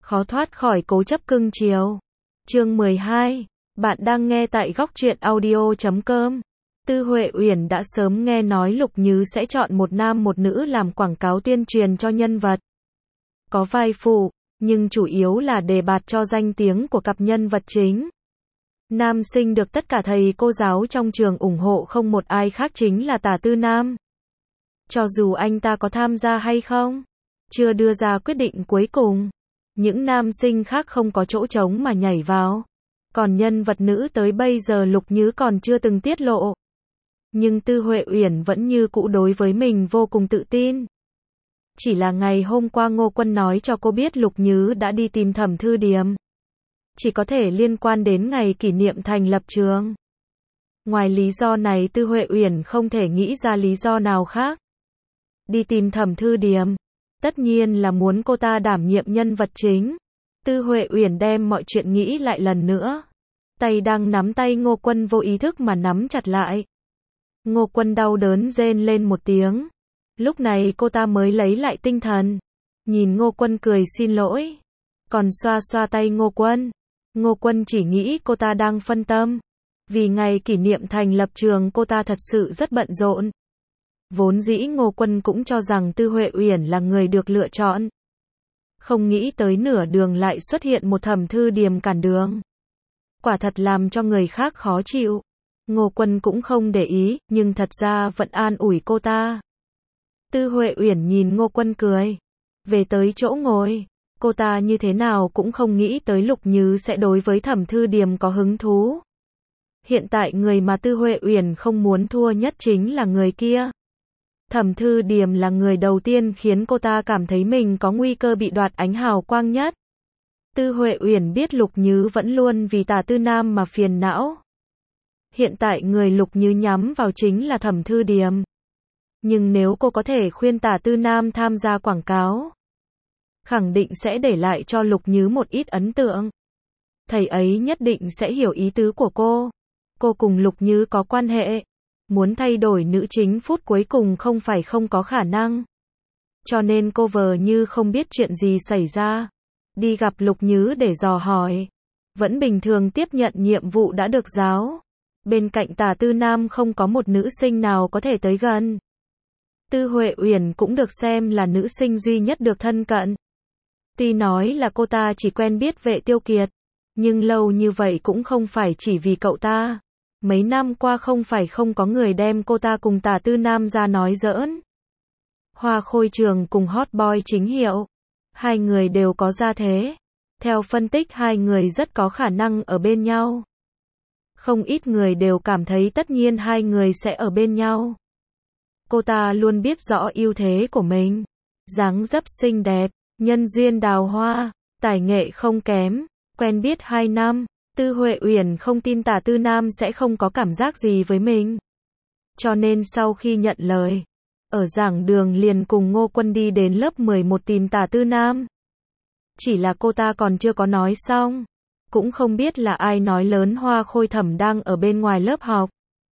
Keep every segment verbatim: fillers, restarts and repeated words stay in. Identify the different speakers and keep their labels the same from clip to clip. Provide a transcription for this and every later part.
Speaker 1: Khó thoát khỏi cố chấp cưng chiều. Chương mười hai. Bạn đang nghe tại góc truyện audio chấm com. Tư Huệ Uyển đã sớm nghe nói Lục Như sẽ chọn một nam một nữ làm quảng cáo tuyên truyền cho nhân vật. Có vai phụ, nhưng chủ yếu là đề bạt cho danh tiếng của cặp nhân vật chính. Nam sinh được tất cả thầy cô giáo trong trường ủng hộ không một ai khác chính là Tả Tư Nam. Cho dù anh ta có tham gia hay không, chưa đưa ra quyết định cuối cùng. Những nam sinh khác không có chỗ trống mà nhảy vào. Còn nhân vật nữ tới bây giờ Lục Như còn chưa từng tiết lộ. Nhưng Tư Huệ Uyển vẫn như cũ đối với mình vô cùng tự tin. Chỉ là ngày hôm qua Ngô Quân nói cho cô biết Lục Như đã đi tìm Thẩm Thư Điềm. Chỉ có thể liên quan đến ngày kỷ niệm thành lập trường. Ngoài lý do này Tư Huệ Uyển không thể nghĩ ra lý do nào khác. Đi tìm Thẩm Thư Điềm, tất nhiên là muốn cô ta đảm nhiệm nhân vật chính. Tư Huệ Uyển đem mọi chuyện nghĩ lại lần nữa. Tay đang nắm tay Ngô Quân vô ý thức mà nắm chặt lại. Ngô Quân đau đớn rên lên một tiếng. Lúc này cô ta mới lấy lại tinh thần. Nhìn Ngô Quân cười xin lỗi. Còn xoa xoa tay Ngô Quân. Ngô Quân chỉ nghĩ cô ta đang phân tâm. Vì ngày kỷ niệm thành lập trường cô ta thật sự rất bận rộn. Vốn dĩ Ngô Quân cũng cho rằng Tư Huệ Uyển là người được lựa chọn. Không nghĩ tới nửa đường lại xuất hiện một Thẩm Thư Điềm cản đường. Quả thật làm cho người khác khó chịu. Ngô Quân cũng không để ý, nhưng thật ra vẫn an ủi cô ta. Tư Huệ Uyển nhìn Ngô Quân cười. Về tới chỗ ngồi. Cô ta như thế nào cũng không nghĩ tới Lục Như sẽ đối với Thẩm Thư Điềm có hứng thú. Hiện tại người mà Tư Huệ Uyển không muốn thua nhất chính là người kia. Thẩm Thư Điềm là người đầu tiên khiến cô ta cảm thấy mình có nguy cơ bị đoạt ánh hào quang nhất. Tư Huệ Uyển biết Lục Như vẫn luôn vì Tả Tư Nam mà phiền não. Hiện tại người Lục Như nhắm vào chính là Thẩm Thư Điềm. Nhưng nếu cô có thể khuyên Tả Tư Nam tham gia quảng cáo, khẳng định sẽ để lại cho Lục Như một ít ấn tượng. Thầy ấy nhất định sẽ hiểu ý tứ của cô. Cô cùng Lục Như có quan hệ. Muốn thay đổi nữ chính phút cuối cùng không phải không có khả năng. Cho nên cô vờ như không biết chuyện gì xảy ra. Đi gặp Lục Như để dò hỏi. Vẫn bình thường tiếp nhận nhiệm vụ đã được giáo. Bên cạnh Tả Tư Nam không có một nữ sinh nào có thể tới gần. Tư Huệ Uyển cũng được xem là nữ sinh duy nhất được thân cận. Tuy nói là cô ta chỉ quen biết Vệ Tiêu Kiệt. Nhưng lâu như vậy cũng không phải chỉ vì cậu ta. Mấy năm qua không phải không có người đem cô ta cùng Tả Tư Nam ra nói giỡn. Hoa Khôi Trường cùng Hot Boy chính hiệu. Hai người đều có gia thế. Theo phân tích hai người rất có khả năng ở bên nhau. Không ít người đều cảm thấy tất nhiên hai người sẽ ở bên nhau. Cô ta luôn biết rõ ưu thế của mình. Dáng dấp xinh đẹp, nhân duyên đào hoa, tài nghệ không kém, quen biết hai năm. Tư Huệ Uyển không tin Tả Tư Nam sẽ không có cảm giác gì với mình. Cho nên sau khi nhận lời, ở giảng đường liền cùng Ngô Quân đi đến lớp mười một tìm Tả Tư Nam. Chỉ là cô ta còn chưa có nói xong. Cũng không biết là ai nói lớn Hoa Khôi Thẩm đang ở bên ngoài lớp học.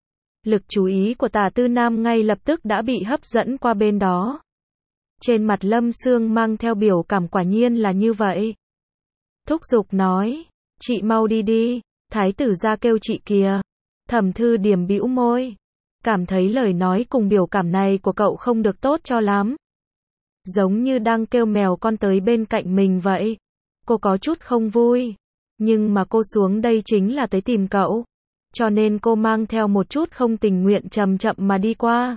Speaker 1: Lực chú ý của Tả Tư Nam ngay lập tức đã bị hấp dẫn qua bên đó. Trên mặt Lâm Sương mang theo biểu cảm quả nhiên là như vậy. Thúc giục nói. Chị mau đi đi, thái tử ra kêu chị kìa. Thẩm Thư Điềm bĩu môi. Cảm thấy lời nói cùng biểu cảm này của cậu không được tốt cho lắm. Giống như đang kêu mèo con tới bên cạnh mình vậy. Cô có chút không vui. Nhưng mà cô xuống đây chính là tới tìm cậu. Cho nên cô mang theo một chút không tình nguyện chậm chậm mà đi qua.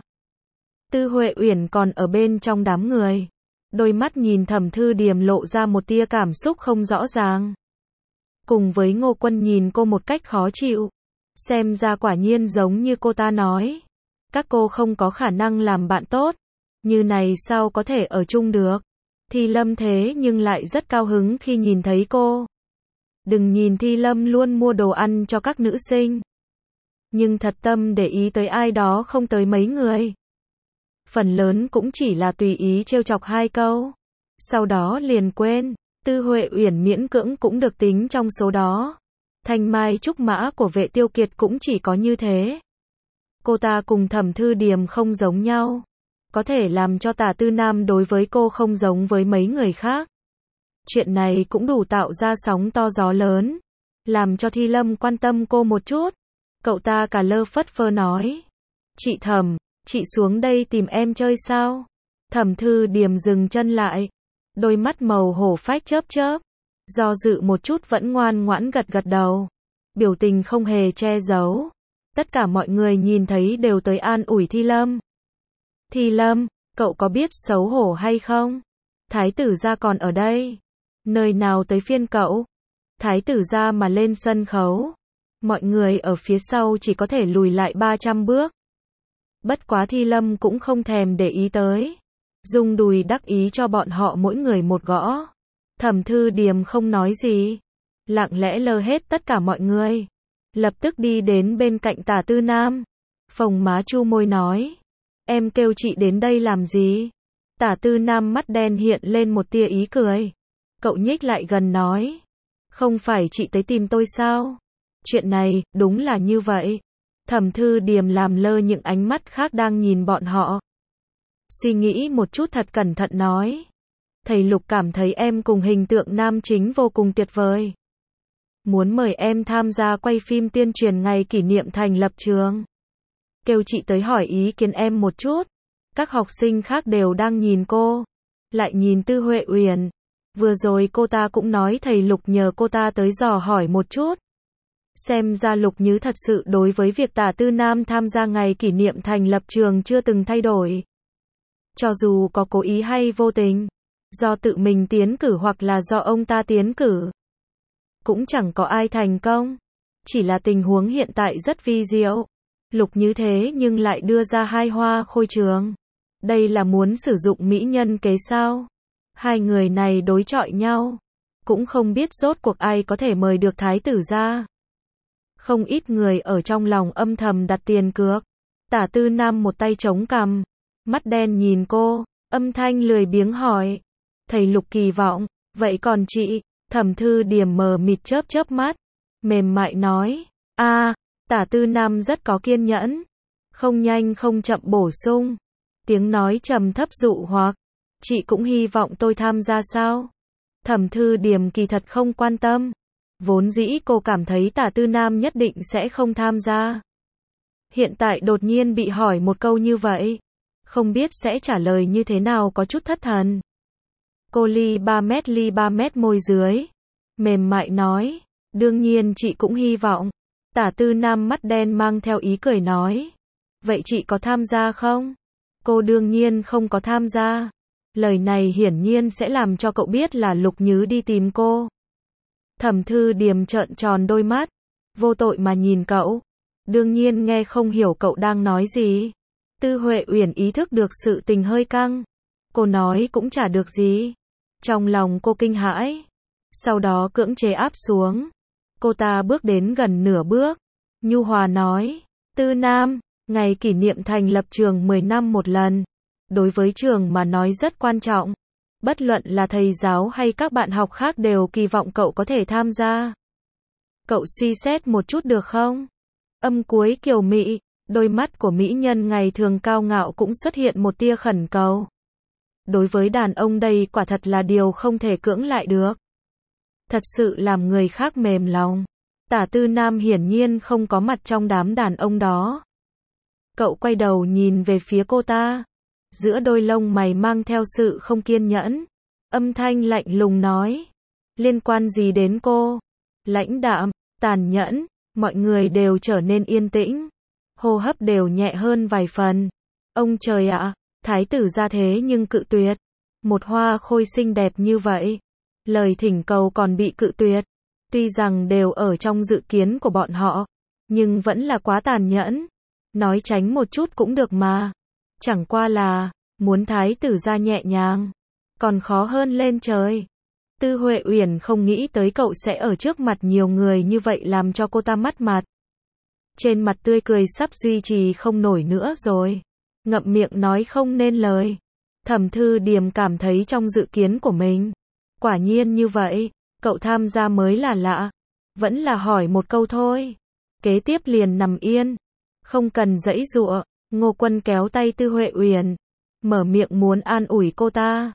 Speaker 1: Tư Huệ Uyển còn ở bên trong đám người. Đôi mắt nhìn Thẩm Thư Điềm lộ ra một tia cảm xúc không rõ ràng. Cùng với Ngô Quân nhìn cô một cách khó chịu. Xem ra quả nhiên giống như cô ta nói. Các cô không có khả năng làm bạn tốt. Như này sao có thể ở chung được. Thi Lâm thế nhưng lại rất cao hứng khi nhìn thấy cô. Đừng nhìn Thi Lâm luôn mua đồ ăn cho các nữ sinh. Nhưng thật tâm để ý tới ai đó không tới mấy người. Phần lớn cũng chỉ là tùy ý trêu chọc hai câu. Sau đó liền quên. Tư Huệ Uyển miễn cưỡng cũng được tính trong số đó. Thanh mai trúc mã của Vệ Tiêu Kiệt cũng chỉ có như thế. Cô ta cùng Thẩm Thư Điềm không giống nhau. Có thể làm cho Tả Tư Nam đối với cô không giống với mấy người khác. Chuyện này cũng đủ tạo ra sóng to gió lớn, làm cho Thi Lâm quan tâm cô một chút. Cậu ta cả lơ phất phơ nói. Chị Thẩm, chị xuống đây tìm em chơi sao? Thẩm Thư Điềm dừng chân lại. Đôi mắt màu hổ phách chớp chớp. Do dự một chút vẫn ngoan ngoãn gật gật đầu. Biểu tình không hề che giấu. Tất cả mọi người nhìn thấy đều tới an ủi Thi Lâm. Thi Lâm, cậu có biết xấu hổ hay không? Thái tử gia còn ở đây. Nơi nào tới phiên cậu? Thái tử gia mà lên sân khấu. Mọi người ở phía sau chỉ có thể lùi lại ba trăm bước. Bất quá Thi Lâm cũng không thèm để ý tới. Dùng đùi đắc ý cho bọn họ mỗi người một gõ. Thẩm Thư Điềm không nói gì. Lặng lẽ lơ hết tất cả mọi người. Lập tức đi đến bên cạnh Tả Tư Nam. Phồng má chu môi nói. Em kêu chị đến đây làm gì? Tả Tư Nam mắt đen hiện lên một tia ý cười. Cậu nhích lại gần nói. Không phải chị tới tìm tôi sao? Chuyện này, đúng là như vậy. Thẩm Thư Điềm làm lơ những ánh mắt khác đang nhìn bọn họ. Suy nghĩ một chút thật cẩn thận nói. Thầy Lục cảm thấy em cùng hình tượng nam chính vô cùng tuyệt vời. Muốn mời em tham gia quay phim tuyên truyền ngày kỷ niệm thành lập trường. Kêu chị tới hỏi ý kiến em một chút. Các học sinh khác đều đang nhìn cô. Lại nhìn Tư Huệ Uyển. Vừa rồi cô ta cũng nói thầy Lục nhờ cô ta tới dò hỏi một chút. Xem ra Lục Nhứ thật sự đối với việc Tả Tư Nam tham gia ngày kỷ niệm thành lập trường chưa từng thay đổi. Cho dù có cố ý hay vô tình, do tự mình tiến cử hoặc là do ông ta tiến cử, cũng chẳng có ai thành công. Chỉ là tình huống hiện tại rất vi diệu. Lục Nhứ thế nhưng lại đưa ra hai hoa khôi trường. Đây là muốn sử dụng mỹ nhân kế sao? Hai người này đối chọi nhau. Cũng không biết rốt cuộc ai có thể mời được thái tử ra. Không ít người ở trong lòng âm thầm đặt tiền cược. Tả Tư Nam một tay chống cằm, mắt đen nhìn cô, âm thanh lười biếng hỏi. Thầy Lục kỳ vọng, vậy còn chị? Thẩm Thư Điềm mờ mịt chớp chớp mắt, mềm mại nói. A, à, Tả Tư Nam rất có kiên nhẫn. Không nhanh không chậm bổ sung. Tiếng nói trầm thấp dụ hoặc. Chị cũng hy vọng tôi tham gia sao? Thẩm Thư Điềm kỳ thật không quan tâm. Vốn dĩ cô cảm thấy Tả Tư Nam nhất định sẽ không tham gia. Hiện tại đột nhiên bị hỏi một câu như vậy. Không biết sẽ trả lời như thế nào, có chút thất thần. Cô ly ba mét ly ba mét môi dưới. Mềm mại nói. Đương nhiên chị cũng hy vọng. Tả Tư Nam mắt đen mang theo ý cười nói. Vậy chị có tham gia không? Cô đương nhiên không có tham gia. Lời này hiển nhiên sẽ làm cho cậu biết là Lục Nhứ đi tìm cô. Thẩm Thư Điềm trợn tròn đôi mắt. Vô tội mà nhìn cậu. Đương nhiên nghe không hiểu cậu đang nói gì. Tư Huệ Uyển ý thức được sự tình hơi căng. Cô nói cũng chả được gì. Trong lòng cô kinh hãi. Sau đó cưỡng chế áp xuống. Cô ta bước đến gần nửa bước. Nhu hòa nói. Tư Nam, ngày kỷ niệm thành lập trường mười năm một lần. Đối với trường mà nói rất quan trọng. Bất luận là thầy giáo hay các bạn học khác đều kỳ vọng cậu có thể tham gia. Cậu suy xét một chút được không? Âm cuối kiều mị, đôi mắt của mỹ nhân ngày thường cao ngạo cũng xuất hiện một tia khẩn cầu. Đối với đàn ông đây quả thật là điều không thể cưỡng lại được. Thật sự làm người khác mềm lòng. Tả Tư Nam hiển nhiên không có mặt trong đám đàn ông đó. Cậu quay đầu nhìn về phía cô ta. Giữa đôi lông mày mang theo sự không kiên nhẫn. Âm thanh lạnh lùng nói. Liên quan gì đến cô? Lãnh đạm, tàn nhẫn. Mọi người đều trở nên yên tĩnh. Hô hấp đều nhẹ hơn vài phần. Ông trời ạ, thái tử ra thế nhưng cự tuyệt. Một hoa khôi xinh đẹp như vậy. Lời thỉnh cầu còn bị cự tuyệt. Tuy rằng đều ở trong dự kiến của bọn họ. Nhưng vẫn là quá tàn nhẫn. Nói tránh một chút cũng được mà. Chẳng qua là, muốn thái tử ra nhẹ nhàng. Còn khó hơn lên trời. Tư Huệ Uyển không nghĩ tới cậu sẽ ở trước mặt nhiều người như vậy làm cho cô ta mất mặt. Trên mặt tươi cười sắp duy trì không nổi nữa rồi. Ngậm miệng nói không nên lời. Thẩm Thư Điềm cảm thấy trong dự kiến của mình. Quả nhiên như vậy, cậu tham gia mới là lạ. Vẫn là hỏi một câu thôi. Kế tiếp liền nằm yên. Không cần giãy giụa. Ngô Quân kéo tay Tư Huệ Uyển. Mở miệng muốn an ủi cô ta.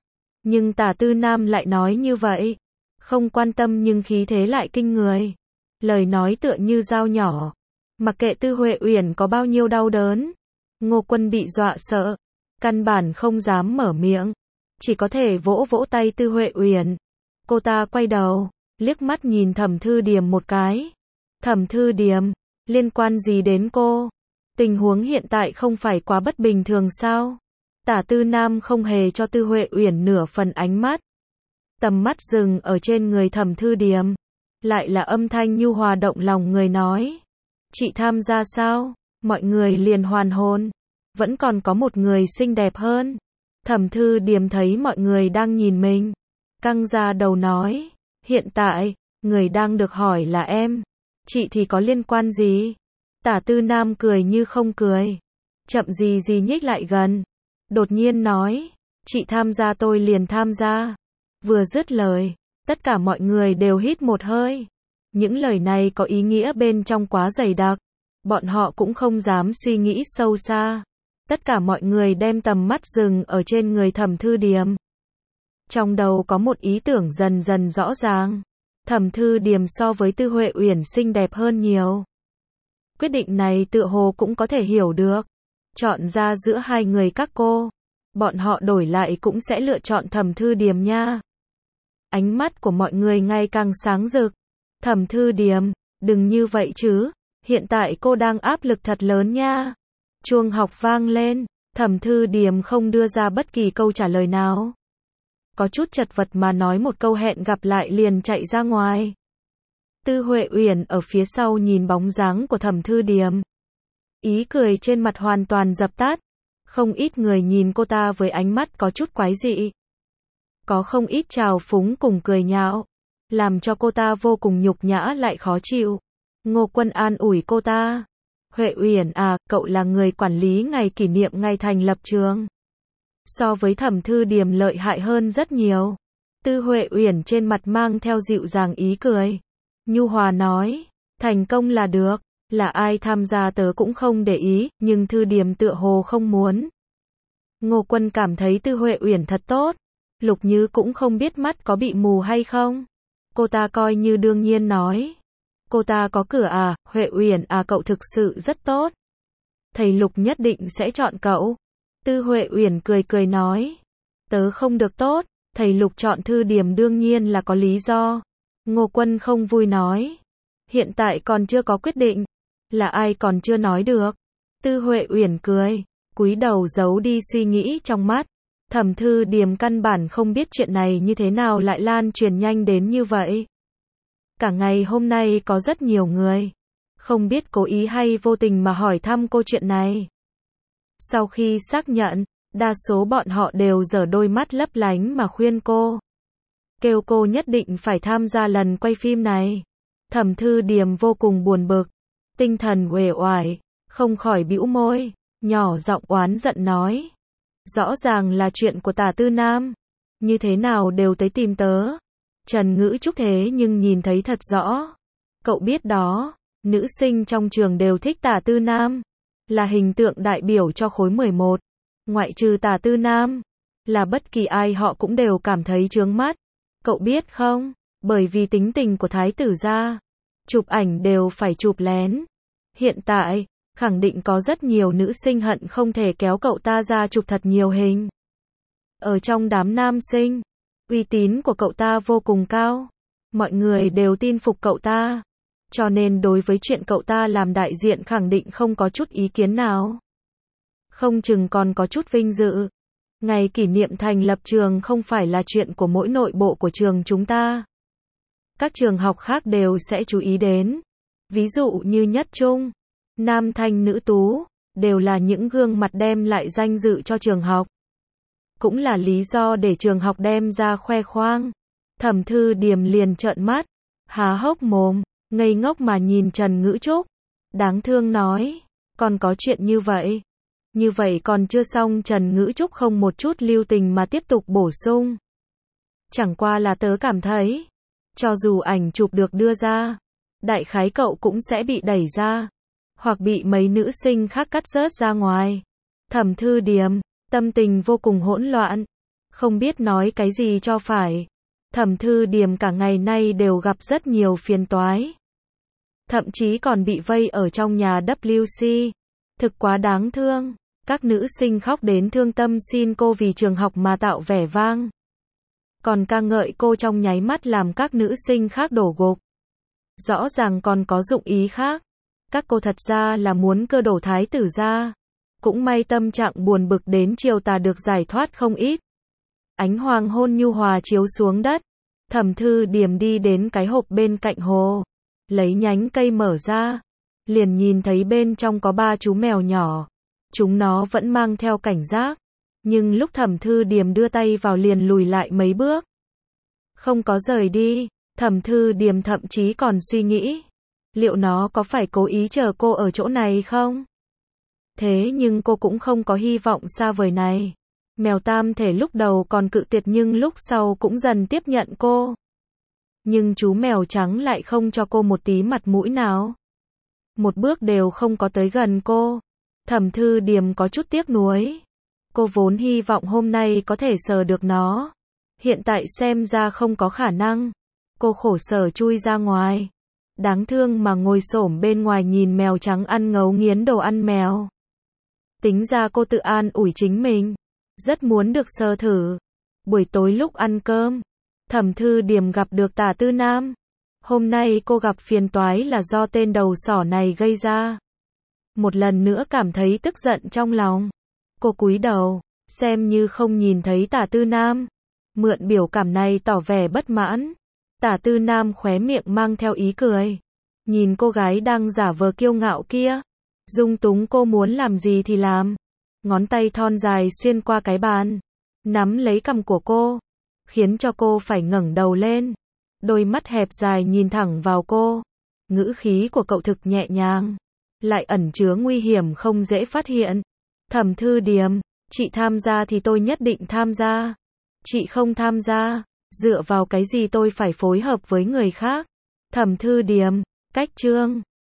Speaker 1: Nhưng Tả Tư Nam lại nói như vậy. Không quan tâm nhưng khí thế lại kinh người. Lời nói tựa như dao nhỏ. Mặc kệ Tư Huệ Uyển có bao nhiêu đau đớn. Ngô Quân bị dọa sợ. Căn bản không dám mở miệng. Chỉ có thể vỗ vỗ tay Tư Huệ Uyển. Cô ta quay đầu, liếc mắt nhìn Thẩm Thư Điềm một cái. Thẩm Thư Điềm, liên quan gì đến cô? Tình huống hiện tại không phải quá bất bình thường sao? Tả Tư Nam không hề cho Tư Huệ Uyển nửa phần ánh mắt. Tầm mắt dừng ở trên người Thẩm Thư Điềm. Lại là âm thanh nhu hòa động lòng người nói. Chị tham gia sao? Mọi người liền hoàn hồn. Vẫn còn có một người xinh đẹp hơn. Thẩm Thư Điềm thấy mọi người đang nhìn mình. Căng ra đầu nói. Hiện tại, người đang được hỏi là em. Chị thì có liên quan gì? Tả Tư Nam cười như không cười. Chậm gì gì nhích lại gần. Đột nhiên nói. Chị tham gia tôi liền tham gia. Vừa dứt lời, tất cả mọi người đều hít một hơi. Những lời này có ý nghĩa bên trong quá dày đặc. Bọn họ cũng không dám suy nghĩ sâu xa. Tất cả mọi người đem tầm mắt dừng ở trên người Thẩm Thư Điềm. Trong đầu có một ý tưởng dần dần rõ ràng. Thẩm Thư Điềm so với Tư Huệ Uyển xinh đẹp hơn nhiều. Quyết định này tựa hồ cũng có thể hiểu được. Chọn ra giữa hai người các cô. Bọn họ đổi lại cũng sẽ lựa chọn Thẩm Thư Điềm nha. Ánh mắt của mọi người ngày càng sáng rực. Thẩm Thư Điềm, đừng như vậy chứ. Hiện tại cô đang áp lực thật lớn nha. Chuông học vang lên. Thẩm Thư Điềm không đưa ra bất kỳ câu trả lời nào. Có chút chật vật mà nói một câu hẹn gặp lại liền chạy ra ngoài. Tư Huệ Uyển ở phía sau nhìn bóng dáng của Thẩm Thư Điềm. Ý cười trên mặt hoàn toàn dập tắt. Không ít người nhìn cô ta với ánh mắt có chút quái dị. Có không ít trào phúng cùng cười nhạo. Làm cho cô ta vô cùng nhục nhã lại khó chịu. Ngô Quân an ủi cô ta. Huệ Uyển à, cậu là người quản lý ngày kỷ niệm ngày thành lập trường. So với Thẩm Thư Điềm lợi hại hơn rất nhiều. Tư Huệ Uyển trên mặt mang theo dịu dàng ý cười. Nhu hòa nói, thành công là được, là ai tham gia tớ cũng không để ý, nhưng Thư Điềm tựa hồ không muốn. Ngô Quân cảm thấy Tư Huệ Uyển thật tốt. Lục Như cũng không biết mắt có bị mù hay không. Cô ta coi như đương nhiên nói. Cô ta có cửa à, Huệ Uyển à, cậu thực sự rất tốt. Thầy Lục nhất định sẽ chọn cậu. Tư Huệ Uyển cười cười nói. Tớ không được tốt, thầy Lục chọn Thư Điềm đương nhiên là có lý do. Ngô Quân không vui nói. Hiện tại còn chưa có quyết định. Là ai còn chưa nói được. Tư Huệ Uyển cười, cúi đầu giấu đi suy nghĩ trong mắt. Thẩm Thư Điềm căn bản không biết chuyện này như thế nào lại lan truyền nhanh đến như vậy. Cả ngày hôm nay có rất nhiều người. Không biết cố ý hay vô tình mà hỏi thăm cô chuyện này. Sau khi xác nhận, đa số bọn họ đều giở đôi mắt lấp lánh mà khuyên cô. Kêu cô nhất định phải tham gia lần quay phim này. Thẩm Thư Điềm vô cùng buồn bực. Tinh thần uể oải, không khỏi bĩu môi, nhỏ giọng oán giận nói. Rõ ràng là chuyện của Tả Tư Nam. Như thế nào đều tới tìm tớ. Trần Ngữ Trúc thế nhưng nhìn thấy thật rõ. Cậu biết đó, nữ sinh trong trường đều thích Tả Tư Nam. Là hình tượng đại biểu cho khối mười một. Ngoại trừ Tả Tư Nam. Là bất kỳ ai họ cũng đều cảm thấy chướng mắt. Cậu biết không, bởi vì tính tình của thái tử gia. Chụp ảnh đều phải chụp lén. Hiện tại, khẳng định có rất nhiều nữ sinh hận không thể kéo cậu ta ra chụp thật nhiều hình. Ở trong đám nam sinh, uy tín của cậu ta vô cùng cao. Mọi người đều tin phục cậu ta. Cho nên đối với chuyện cậu ta làm đại diện khẳng định không có chút ý kiến nào. Không chừng còn có chút vinh dự. Ngày kỷ niệm thành lập trường không phải là chuyện của mỗi nội bộ của trường chúng ta. Các trường học khác đều sẽ chú ý đến. Ví dụ như Nhất Trung, Nam Thanh Nữ Tú, đều là những gương mặt đem lại danh dự cho trường học. Cũng là lý do để trường học đem ra khoe khoang. Thẩm Thư Điềm liền trợn mắt, há hốc mồm, ngây ngốc mà nhìn Trần Ngữ Trúc. Đáng thương nói, còn có chuyện như vậy. Như vậy còn chưa xong, Trần Ngữ Trúc không một chút lưu tình mà tiếp tục bổ sung. Chẳng qua là tớ cảm thấy, cho dù ảnh chụp được đưa ra, đại khái cậu cũng sẽ bị đẩy ra, hoặc bị mấy nữ sinh khác cắt rớt ra ngoài. Thẩm Thư Điềm, tâm tình vô cùng hỗn loạn. Không biết nói cái gì cho phải. Thẩm Thư Điềm cả ngày nay đều gặp rất nhiều phiền toái. Thậm chí còn bị vây ở trong nhà W C. Thực quá đáng thương. Các nữ sinh khóc đến thương tâm xin cô vì trường học mà tạo vẻ vang. Còn ca ngợi cô trong nháy mắt làm các nữ sinh khác đổ gục. Rõ ràng còn có dụng ý khác. Các cô thật ra là muốn cơ đổ thái tử ra. Cũng may tâm trạng buồn bực đến chiều tà được giải thoát không ít. Ánh hoàng hôn nhu hòa chiếu xuống đất. Thẩm Thư Điềm đi đến cái hộp bên cạnh hồ. Lấy nhánh cây mở ra. Liền nhìn thấy bên trong có ba chú mèo nhỏ. Chúng nó vẫn mang theo cảnh giác. Nhưng lúc Thẩm Thư Điềm đưa tay vào liền lùi lại mấy bước. Không có rời đi. Thẩm Thư Điềm thậm chí còn suy nghĩ. Liệu nó có phải cố ý chờ cô ở chỗ này không? Thế nhưng cô cũng không có hy vọng xa vời này. Mèo tam thể lúc đầu còn cự tuyệt nhưng lúc sau cũng dần tiếp nhận cô. Nhưng chú mèo trắng lại không cho cô một tí mặt mũi nào. Một bước đều không có tới gần cô. Thẩm Thư Điềm có chút tiếc nuối. Cô vốn hy vọng hôm nay có thể sờ được nó. Hiện tại xem ra không có khả năng. Cô khổ sở chui ra ngoài. Đáng thương mà ngồi xổm bên ngoài nhìn mèo trắng ăn ngấu nghiến đồ ăn mèo. Tính ra cô tự an ủi chính mình. Rất muốn được sờ thử. Buổi tối lúc ăn cơm, Thẩm Thư Điềm gặp được Tả Tư Nam. Hôm nay cô gặp phiền toái là do tên đầu sỏ này gây ra. Một lần nữa cảm thấy tức giận trong lòng. Cô cúi đầu, xem như không nhìn thấy Tả Tư Nam. Mượn biểu cảm này tỏ vẻ bất mãn. Tả Tư Nam khóe miệng mang theo ý cười. Nhìn cô gái đang giả vờ kiêu ngạo kia. Dung túng cô muốn làm gì thì làm. Ngón tay thon dài xuyên qua cái bàn. Nắm lấy cằm của cô. Khiến cho cô phải ngẩng đầu lên. Đôi mắt hẹp dài nhìn thẳng vào cô. Ngữ khí của cậu thực nhẹ nhàng. Lại ẩn chứa nguy hiểm không dễ phát hiện. Thẩm Thư Điềm, chị tham gia thì tôi nhất định tham gia. Chị không tham gia, dựa vào cái gì tôi phải phối hợp với người khác. Thẩm Thư Điềm, cách chương.